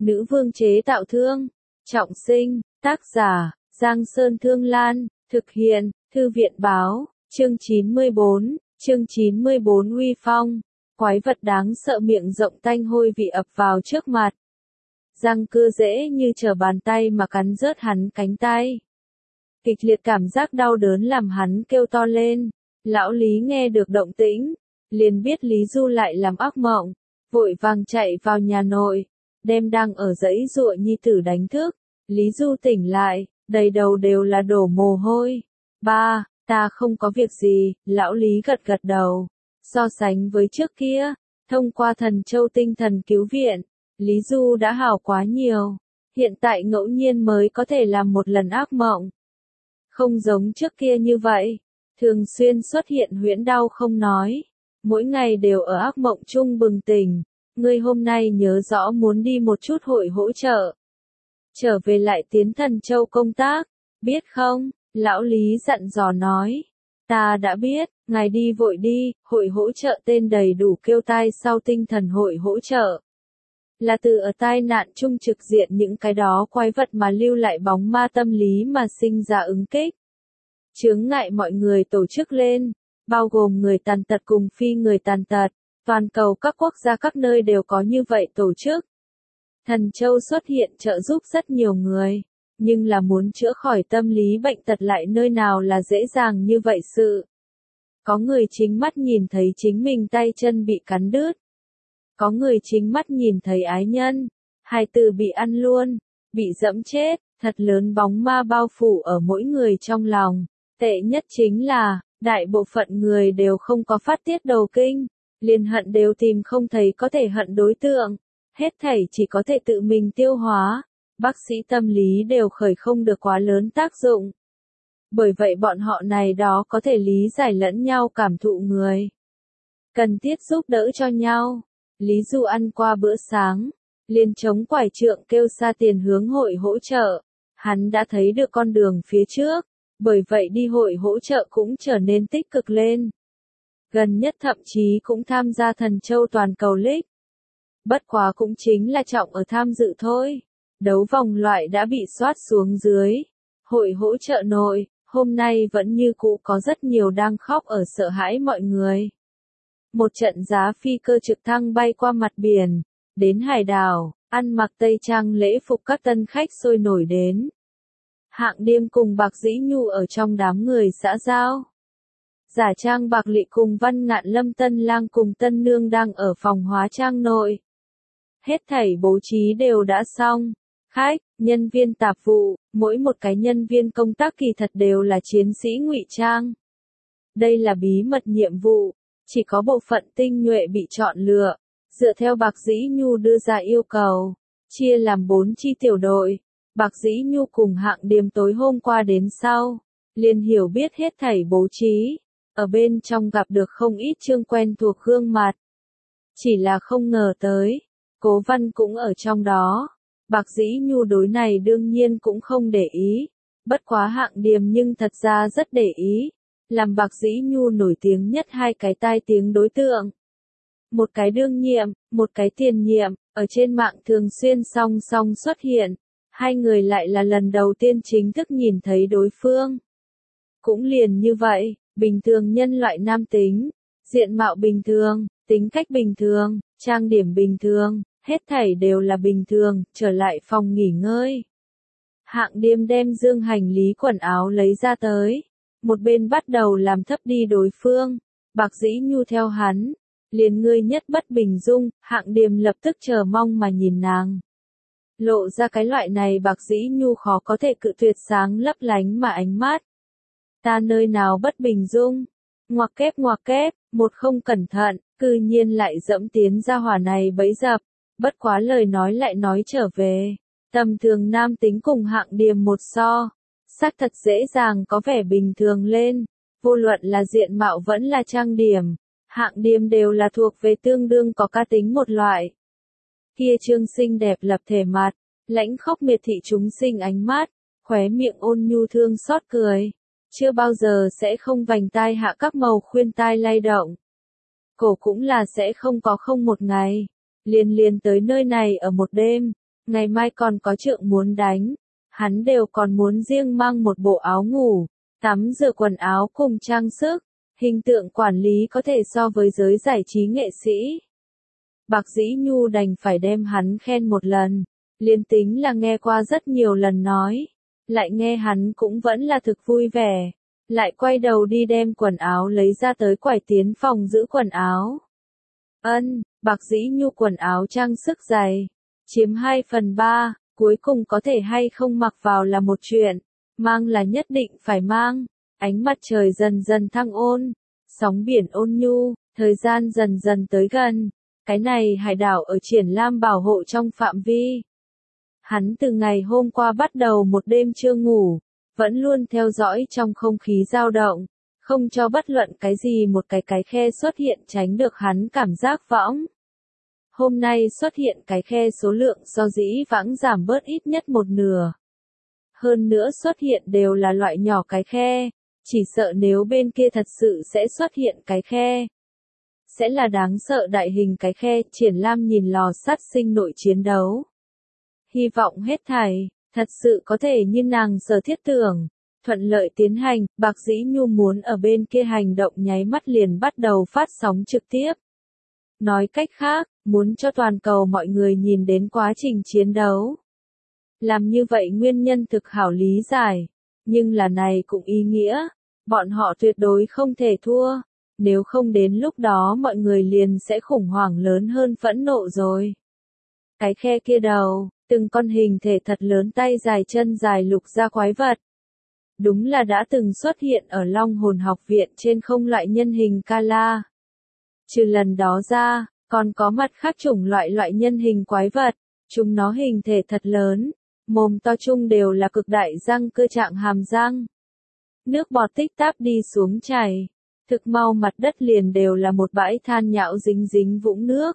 Nữ vương chế tạo thương. Trọng sinh, tác giả, Giang Sơn Thương Lan, thực hiện, Thư viện báo, chương 94, chương 94 uy phong. Quái vật đáng sợ miệng rộng tanh hôi vị ập vào trước mặt. Răng cưa dễ như trở bàn tay mà cắn rớt hắn cánh tay. Kịch liệt cảm giác đau đớn làm hắn kêu to lên. Lão Lý nghe được động tĩnh, liền biết Lý Du lại làm ác mộng, vội vàng chạy vào nhà nội, đem đang ở dãy giụa nhi tử đánh thức. Lý Du tỉnh lại, đầy đầu đều là đổ mồ hôi. Ba, ta không có việc gì, lão Lý gật gật đầu. So sánh với trước kia, thông qua thần châu tinh thần cứu viện, Lý Du đã hảo quá nhiều. Hiện tại ngẫu nhiên mới có thể làm một lần ác mộng. Không giống trước kia như vậy, thường xuyên xuất hiện huyễn đau không nói. Mỗi ngày đều ở ác mộng chung bừng tỉnh. Ngươi hôm nay nhớ rõ muốn đi một chút hội hỗ trợ. Trở về lại tiến thần châu công tác, biết không? Lão Lý dặn dò nói. Ta đã biết, ngài đi vội đi, hội hỗ trợ tên đầy đủ kêu tai sau tinh thần hội hỗ trợ. Là từ ở tai nạn chung trực diện những cái đó quái vật mà lưu lại bóng ma tâm lý mà sinh ra ứng kích. Chướng ngại mọi người tổ chức lên, bao gồm người tàn tật cùng phi người tàn tật, toàn cầu các quốc gia các nơi đều có như vậy tổ chức. Thần châu xuất hiện trợ giúp rất nhiều người, nhưng là muốn chữa khỏi tâm lý bệnh tật lại nơi nào là dễ dàng như vậy sự. Có người chính mắt nhìn thấy chính mình tay chân bị cắn đứt. Có người chính mắt nhìn thấy ái nhân, hài tử bị ăn luôn, bị dẫm chết, thật lớn bóng ma bao phủ ở mỗi người trong lòng. Tệ nhất chính là, đại bộ phận người đều không có phát tiết đầu kinh, liền hận đều tìm không thấy có thể hận đối tượng, hết thảy chỉ có thể tự mình tiêu hóa, bác sĩ tâm lý đều khởi không được quá lớn tác dụng. Bởi vậy bọn họ này đó có thể lý giải lẫn nhau cảm thụ người. Cần thiết giúp đỡ cho nhau. Lý Du ăn qua bữa sáng, liền chống quải trượng kêu xa tiền hướng hội hỗ trợ. Hắn đã thấy được con đường phía trước, bởi vậy đi hội hỗ trợ cũng trở nên tích cực lên. Gần nhất thậm chí cũng tham gia thần châu toàn cầu league. Bất quá cũng chính là trọng ở tham dự thôi. Đấu vòng loại đã bị soát xuống dưới. Hội hỗ trợ nội, hôm nay vẫn như cũ có rất nhiều đang khóc ở sợ hãi mọi người. Một trận giá phi cơ trực thăng bay qua mặt biển, đến hải đảo, ăn mặc tây trang lễ phục các tân khách sôi nổi đến. Hạng Điềm cùng Bạc Dĩ Nhu ở trong đám người xã giao. Giả trang Bạc Lị cùng Văn Ngạn Lâm Tân Lang cùng Tân Nương đang ở phòng hóa trang nội. Hết thảy bố trí đều đã xong. Khách, nhân viên tạp vụ, mỗi một cái nhân viên công tác kỳ thật đều là chiến sĩ ngụy trang. Đây là bí mật nhiệm vụ, chỉ có bộ phận tinh nhuệ bị chọn lựa, dựa theo Bạc Dĩ Nhu đưa ra yêu cầu, chia làm 4 chi tiểu đội. Bạc Dĩ Nhu cùng Hạng Điềm tối hôm qua đến sau, liền hiểu biết hết thảy bố trí, ở bên trong gặp được không ít chương quen thuộc gương mặt. Chỉ là không ngờ tới, Cố Văn cũng ở trong đó. Bạc Dĩ Nhu đối này đương nhiên cũng không để ý, bất quá Hạng Điềm nhưng thật ra rất để ý, làm Bạc Dĩ Nhu nổi tiếng nhất hai cái tai tiếng đối tượng. Một cái đương nhiệm, một cái tiền nhiệm, ở trên mạng thường xuyên song song xuất hiện, hai người lại là lần đầu tiên chính thức nhìn thấy đối phương. Cũng liền như vậy, bình thường nhân loại nam tính, diện mạo bình thường, tính cách bình thường, trang điểm bình thường. Hết thảy đều là bình thường, trở lại phòng nghỉ ngơi. Hạng Điềm đem dương hành lý quần áo lấy ra tới. Một bên bắt đầu làm thấp đi đối phương. Bạc Dĩ Nhu theo hắn. Liền ngươi nhất bất bình dung, Hạng Điềm lập tức chờ mong mà nhìn nàng. Lộ ra cái loại này Bạc Dĩ Nhu khó có thể cự tuyệt sáng lấp lánh mà ánh mắt. Ta nơi nào bất bình dung? Ngoặc kép, một không cẩn thận, cư nhiên lại dẫm tiến ra hỏa này bẫy dập. Bất quá lời nói lại nói trở về, tầm thường nam tính cùng Hạng Điềm một so, xác thật dễ dàng có vẻ bình thường lên, vô luận là diện mạo vẫn là trang điểm, Hạng Điềm đều là thuộc về tương đương có cá tính một loại. Kia trương xinh đẹp lập thể mặt, lãnh khốc miệt thị chúng sinh ánh mắt, khóe miệng ôn nhu thương xót cười, chưa bao giờ sẽ không vành tai hạ các màu khuyên tai lay động. Cổ cũng là sẽ không có không một ngày. Liền tới nơi này ở một đêm, ngày mai còn có trượng muốn đánh. Hắn đều còn muốn riêng mang một bộ áo ngủ, tắm rửa quần áo cùng trang sức. Hình tượng quản lý có thể so với giới giải trí nghệ sĩ. Bạc Dĩ Nhu đành phải đem hắn khen một lần. Liên tính là nghe qua rất nhiều lần nói. Lại nghe hắn cũng vẫn là thực vui vẻ. Lại quay đầu đi đem quần áo lấy ra tới quải tiến phòng giữ quần áo. Bạc Dĩ Nhu quần áo trang sức dày. Chiếm 2/3, cuối cùng có thể hay không mặc vào là một chuyện. Mang là nhất định phải mang. Ánh mặt trời dần dần thăng ôn. Sóng biển ôn nhu, thời gian dần dần tới gần. Cái này hải đảo ở Triển Lam bảo hộ trong phạm vi. Hắn từ ngày hôm qua bắt đầu một đêm chưa ngủ, vẫn luôn theo dõi trong không khí dao động, không cho bất luận cái gì một cái khe xuất hiện tránh được hắn cảm giác võng. Hôm nay xuất hiện cái khe số lượng so dĩ vãng giảm bớt ít nhất một nửa. Hơn nữa xuất hiện đều là loại nhỏ cái khe, chỉ sợ nếu bên kia thật sự sẽ xuất hiện cái khe. Sẽ là đáng sợ đại hình cái khe. Triển Lam nhìn lò sát sinh nội chiến đấu. Hy vọng hết thảy, thật sự có thể như nàng sở thiết tưởng, thuận lợi tiến hành. Bạc Dĩ Nhu muốn ở bên kia hành động nháy mắt liền bắt đầu phát sóng trực tiếp. Nói cách khác, muốn cho toàn cầu mọi người nhìn đến quá trình chiến đấu. Làm như vậy nguyên nhân thực hảo lý giải, nhưng là này cũng ý nghĩa, bọn họ tuyệt đối không thể thua, nếu không đến lúc đó mọi người liền sẽ khủng hoảng lớn hơn phẫn nộ rồi. Cái khe kia đầu, từng con hình thể thật lớn tay dài chân dài lục ra quái vật. Đúng là đã từng xuất hiện ở Long Hồn Học Viện trên không loại nhân hình Kala. Trừ lần đó ra, còn có mặt khác chủng loại nhân hình quái vật, chúng nó hình thể thật lớn, mồm to chung đều là cực đại răng cơ trạng hàm răng. Nước bọt tích táp đi xuống chảy, thực mau mặt đất liền đều là một bãi than nhão dính dính vũng nước.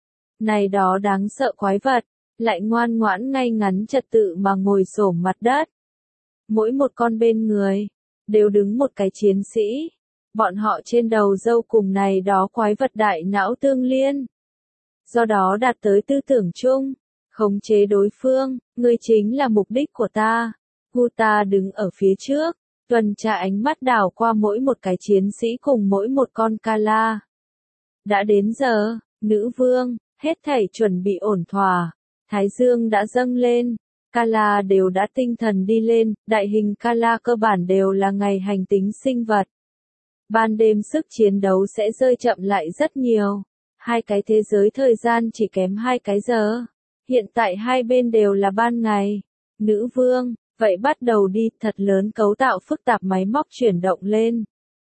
Này đó đáng sợ quái vật, lại ngoan ngoãn ngay ngắn trật tự mà ngồi xổm mặt đất. Mỗi một con bên người, đều đứng một cái chiến sĩ. Bọn họ trên đầu râu cùng này đó quái vật đại não tương liên. Do đó đạt tới tư tưởng chung, khống chế đối phương, ngươi chính là mục đích của ta. Guta đứng ở phía trước, tuần tra ánh mắt đảo qua mỗi một cái chiến sĩ cùng mỗi một con Kala. Đã đến giờ, nữ vương, hết thảy chuẩn bị ổn thỏa. Thái dương đã dâng lên, Kala đều đã tinh thần đi lên, đại hình Kala cơ bản đều là ngày hành tính sinh vật. Ban đêm sức chiến đấu sẽ rơi chậm lại rất nhiều. Hai cái thế giới thời gian chỉ kém 2 cái giờ. Hiện tại hai bên đều là ban ngày. Nữ vương, vậy bắt đầu đi, thật lớn cấu tạo phức tạp máy móc chuyển động lên.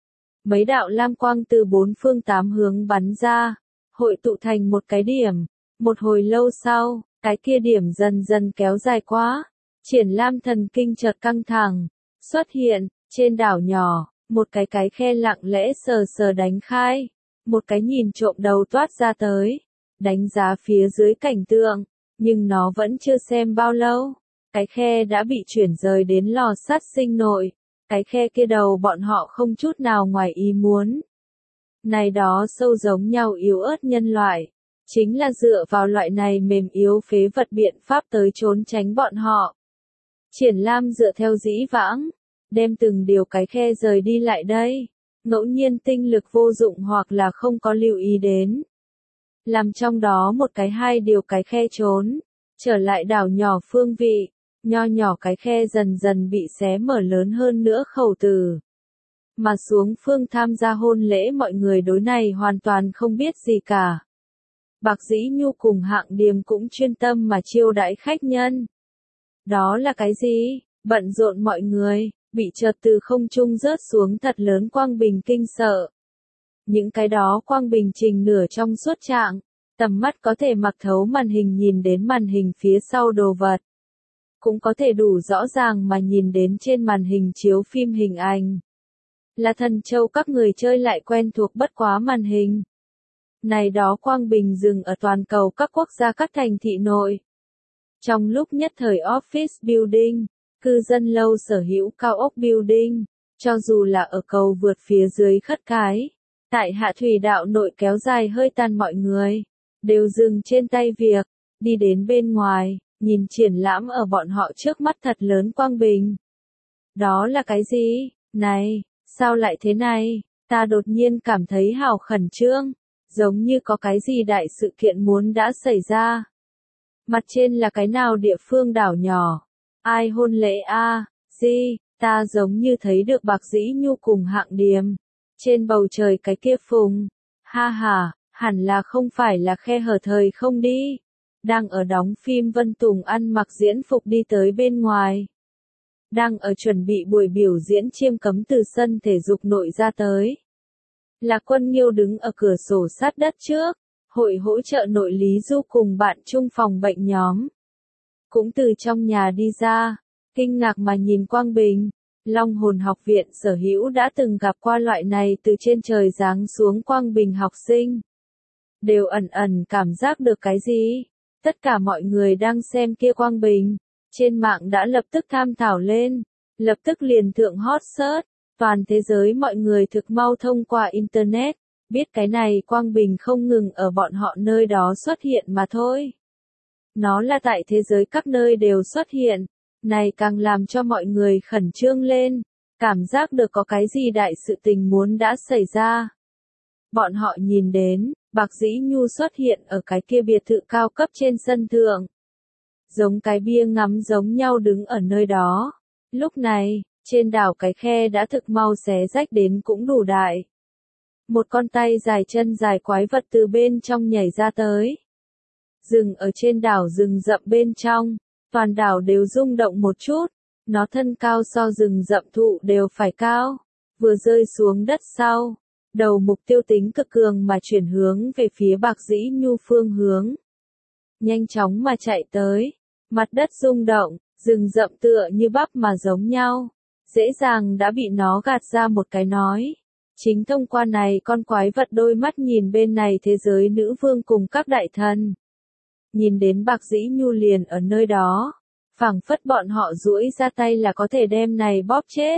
Mấy đạo lam quang từ 4 phương 8 hướng bắn ra, hội tụ thành một cái điểm. Một hồi lâu sau, cái kia điểm dần dần kéo dài quá. Triển Lam thần kinh chợt căng thẳng. Xuất hiện, trên đảo nhỏ, một cái khe lặng lẽ sờ sờ đánh khai. Một cái nhìn trộm đầu toát ra tới. Đánh giá phía dưới cảnh tượng. Nhưng nó vẫn chưa xem bao lâu. Cái khe đã bị chuyển rời đến lò sát sinh nội. Cái khe kia đầu bọn họ không chút nào ngoài ý muốn. Này đó sâu giống nhau yếu ớt nhân loại. Chính là dựa vào loại này mềm yếu phế vật biện pháp tới trốn tránh bọn họ. Triển Lam dựa theo dĩ vãng, đem từng điều cái khe rời đi lại đây, ngẫu nhiên tinh lực vô dụng hoặc là không có lưu ý đến. Làm trong đó một cái 2 điều cái khe trốn, trở lại đảo nhỏ phương vị, nho nhỏ cái khe dần dần bị xé mở lớn hơn nữa khẩu tử. Mà xuống phương tham gia hôn lễ mọi người đối này hoàn toàn không biết gì cả. Bạc Dĩ Nhu cùng Hạng Điềm cũng chuyên tâm mà chiêu đãi khách nhân. Đó là cái gì? Bận rộn mọi người, bị chợt từ không trung rớt xuống thật lớn quang bình kinh sợ. Những cái đó quang bình trình nửa trong suốt trạng, tầm mắt có thể mặc thấu màn hình nhìn đến màn hình phía sau đồ vật. Cũng có thể đủ rõ ràng mà nhìn đến trên màn hình chiếu phim hình ảnh. Là Thần Châu các người chơi lại quen thuộc bất quá màn hình. Này đó quang bình dừng ở toàn cầu các quốc gia các thành thị nội. Trong lúc nhất thời office building, cư dân lâu sở hữu cao ốc building, cho dù là ở cầu vượt phía dưới khất cái, tại hạ thủy đạo nội kéo dài hơi tàn mọi người, đều dừng trên tay việc, đi đến bên ngoài, nhìn triển lãm ở bọn họ trước mắt thật lớn quang bình. Đó là cái gì? Này, sao lại thế này? Ta đột nhiên cảm thấy hào khẩn trương, giống như có cái gì đại sự kiện muốn đã xảy ra. Mặt trên là cái nào địa phương đảo nhỏ? Ai hôn lễ a? Gì? Ta giống như thấy được Bạc Dĩ Nhu cùng Hạng Điềm. Trên bầu trời cái kia phùng. Ha ha, hẳn là không phải là khe hở thời không đi. Đang ở đóng phim Vân Tùng ăn mặc diễn phục đi tới bên ngoài. Đang ở chuẩn bị buổi biểu diễn chiêm cấm từ sân thể dục nội ra tới. Là Quân Nghiêu đứng ở cửa sổ sát đất trước, hội hỗ trợ nội Lý Du cùng bạn chung phòng bệnh nhóm. Cũng từ trong nhà đi ra, kinh ngạc mà nhìn Quang Bình, Long Hồn học viện sở hữu đã từng gặp qua loại này từ trên trời giáng xuống Quang Bình học sinh. Đều ẩn ẩn cảm giác được cái gì? Tất cả mọi người đang xem kia Quang Bình, trên mạng đã lập tức tham thảo lên, lập tức liền thượng hot search, toàn thế giới mọi người thực mau thông qua Internet, biết cái này Quang Bình không ngừng ở bọn họ nơi đó xuất hiện mà thôi. Nó là tại thế giới các nơi đều xuất hiện, này càng làm cho mọi người khẩn trương lên, cảm giác được có cái gì đại sự tình muốn đã xảy ra. Bọn họ nhìn đến, Bạc Dĩ Nhu xuất hiện ở cái kia biệt thự cao cấp trên sân thượng. Giống cái bia ngắm giống nhau đứng ở nơi đó. Lúc này, trên đảo cái khe đã thực mau xé rách đến cũng đủ đại. Một con tay dài chân dài quái vật từ bên trong nhảy ra tới. Rừng ở trên đảo rừng rậm bên trong, toàn đảo đều rung động một chút, nó thân cao so rừng rậm thụ đều phải cao, vừa rơi xuống đất sau, đầu mục tiêu tính cực cường mà chuyển hướng về phía Bạc Dĩ Nhu phương hướng. Nhanh chóng mà chạy tới, mặt đất rung động, rừng rậm tựa như bắp mà giống nhau, dễ dàng đã bị nó gạt ra một cái nói. Chính thông qua này con quái vật đôi mắt nhìn bên này thế giới nữ vương cùng các đại thần. Nhìn đến Bạc Dĩ Nhu liền ở nơi đó, phảng phất bọn họ duỗi ra tay là có thể đem này bóp chết.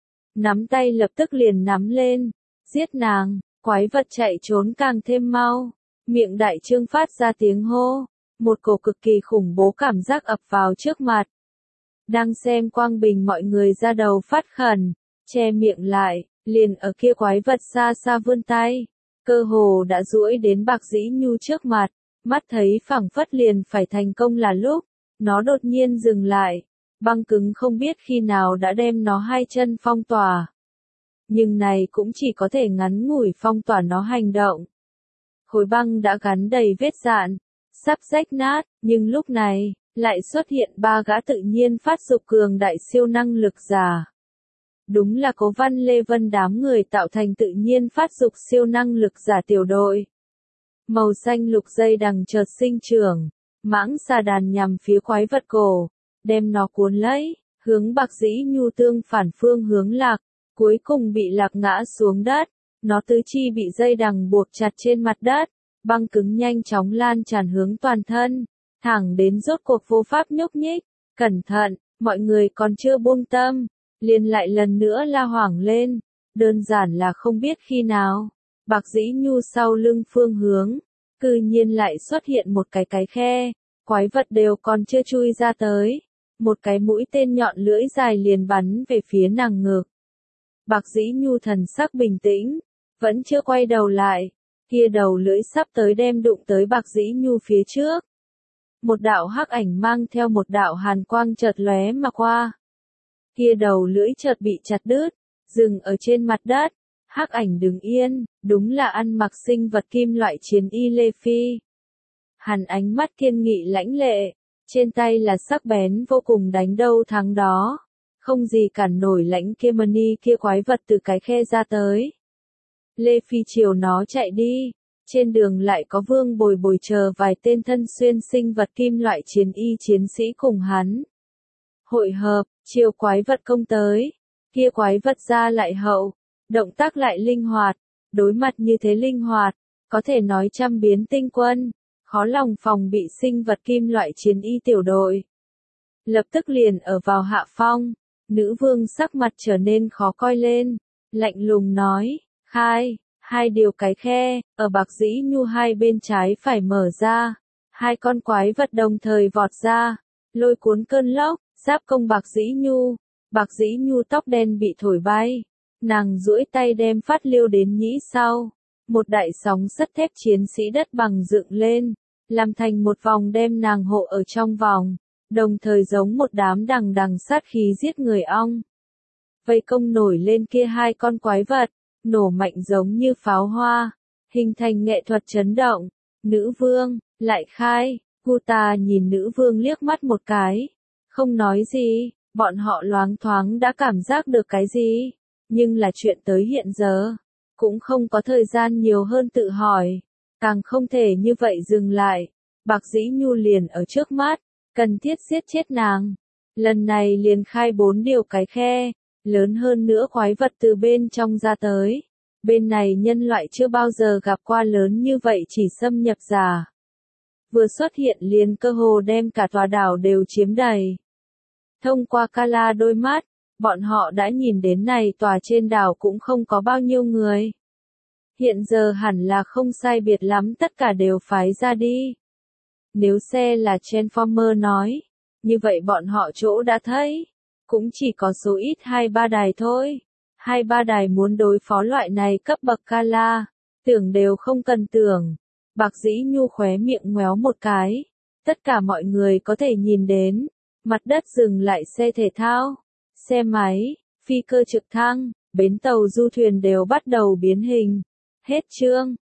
Nắm tay lập tức liền nắm lên, giết nàng, quái vật chạy trốn càng thêm mau, miệng đại trương phát ra tiếng hô, một cổ cực kỳ khủng bố cảm giác ập vào trước mặt. Đang xem Quang Bình mọi người ra đầu phát khẩn, che miệng lại, liền ở kia quái vật xa xa vươn tay, cơ hồ đã duỗi đến Bạc Dĩ Nhu trước mặt. Mắt thấy phảng phất liền phải thành công là lúc, nó đột nhiên dừng lại, băng cứng không biết khi nào đã đem nó hai chân phong tỏa. Nhưng này cũng chỉ có thể ngắn ngủi phong tỏa nó hành động. Khối băng đã gắn đầy vết dạn, sắp rách nát, nhưng lúc này, lại xuất hiện ba gã tự nhiên phát dục cường đại siêu năng lực giả. Đúng là Cố Văn Lê Vân đám người tạo thành tự nhiên phát dục siêu năng lực giả tiểu đội. Màu xanh lục dây đằng chợt sinh trưởng, mãng xà đàn nhằm phía quái vật cổ, đem nó cuốn lấy, hướng Bạc Dĩ Nhu tương phản phương hướng lạc, cuối cùng bị lạc ngã xuống đất, nó tứ chi bị dây đằng buộc chặt trên mặt đất, băng cứng nhanh chóng lan tràn hướng toàn thân, thẳng đến rốt cuộc vô pháp nhúc nhích. Cẩn thận, mọi người còn chưa buông tâm, liền lại lần nữa la hoảng lên, đơn giản là không biết khi nào. Bạc Dĩ Nhu sau lưng phương hướng, cư nhiên lại xuất hiện một cái khe, quái vật đều còn chưa chui ra tới, một cái mũi tên nhọn lưỡi dài liền bắn về phía nàng ngực. Bạc Dĩ Nhu thần sắc bình tĩnh, vẫn chưa quay đầu lại, kia đầu lưỡi sắp tới đem đụng tới Bạc Dĩ Nhu phía trước. Một đạo hắc ảnh mang theo một đạo hàn quang chợt lóe mà qua. Kia đầu lưỡi chợt bị chặt đứt, dừng ở trên mặt đất. Hắc ảnh đứng yên, đúng là ăn mặc sinh vật kim loại chiến y Lê Phi. Hắn ánh mắt kiên nghị lãnh lệ, trên tay là sắc bén vô cùng đánh đâu thắng đó. Không gì cản nổi lãnh Kemani kia quái vật từ cái khe ra tới. Lê Phi chiều nó chạy đi, trên đường lại có Vương Bồi Bồi chờ vài tên thân xuyên sinh vật kim loại chiến y chiến sĩ cùng hắn. Hội hợp, chiều quái vật công tới, kia quái vật ra lại hậu. Động tác lại linh hoạt, đối mặt như thế linh hoạt, có thể nói trăm biến tinh quân, khó lòng phòng bị sinh vật kim loại chiến y tiểu đội. Lập tức liền ở vào hạ phong, nữ vương sắc mặt trở nên khó coi lên, lạnh lùng nói, khai, hai điều cái khe, ở Bạc Dĩ Nhu hai bên trái phải mở ra, Hai con quái vật đồng thời vọt ra, lôi cuốn cơn lốc, giáp công Bạc Dĩ Nhu. Bạc Dĩ Nhu tóc đen bị thổi bay, nàng duỗi tay đem Phát Liêu đến nhĩ sau. Một đại sóng sắt thép chiến sĩ đất bằng dựng lên, làm thành một vòng đem nàng hộ ở trong vòng, đồng thời giống một đám đằng đằng sát khí giết người ong. Vây công nổi lên kia hai con quái vật, nổ mạnh giống như pháo hoa, hình thành nghệ thuật chấn động. Nữ vương, lại khai, Guta nhìn nữ vương liếc mắt một cái, không nói gì, bọn họ loáng thoáng đã cảm giác được cái gì, nhưng là chuyện tới hiện giờ, cũng không có thời gian nhiều hơn tự hỏi, càng không thể như vậy dừng lại. Bạc Dĩ Nhu liền ở trước mắt, cần thiết giết chết nàng. Lần này liền khai 4 điều cái khe, lớn hơn nữa quái vật từ bên trong ra tới. Bên này nhân loại chưa bao giờ gặp qua lớn như vậy chỉ xâm nhập giả. Vừa xuất hiện liền cơ hồ đem cả tòa đảo đều chiếm đầy. Thông qua Kala đôi mắt, bọn họ đã nhìn đến này tòa trên đảo cũng không có bao nhiêu người. Hiện giờ hẳn là không sai biệt lắm tất cả đều phái ra đi. Nếu xe là Transformer nói, như vậy bọn họ chỗ đã thấy, cũng chỉ có số ít 2-3 đài thôi. 2-3 đài muốn đối phó loại này cấp bậc Kala, tưởng đều không cần tưởng. Bạc Dĩ Nhu khóe miệng ngoéo một cái, tất cả mọi người có thể nhìn đến, mặt đất dừng lại xe thể thao, xe máy, phi cơ trực thăng, bến tàu du thuyền đều bắt đầu biến hình. Hết chương.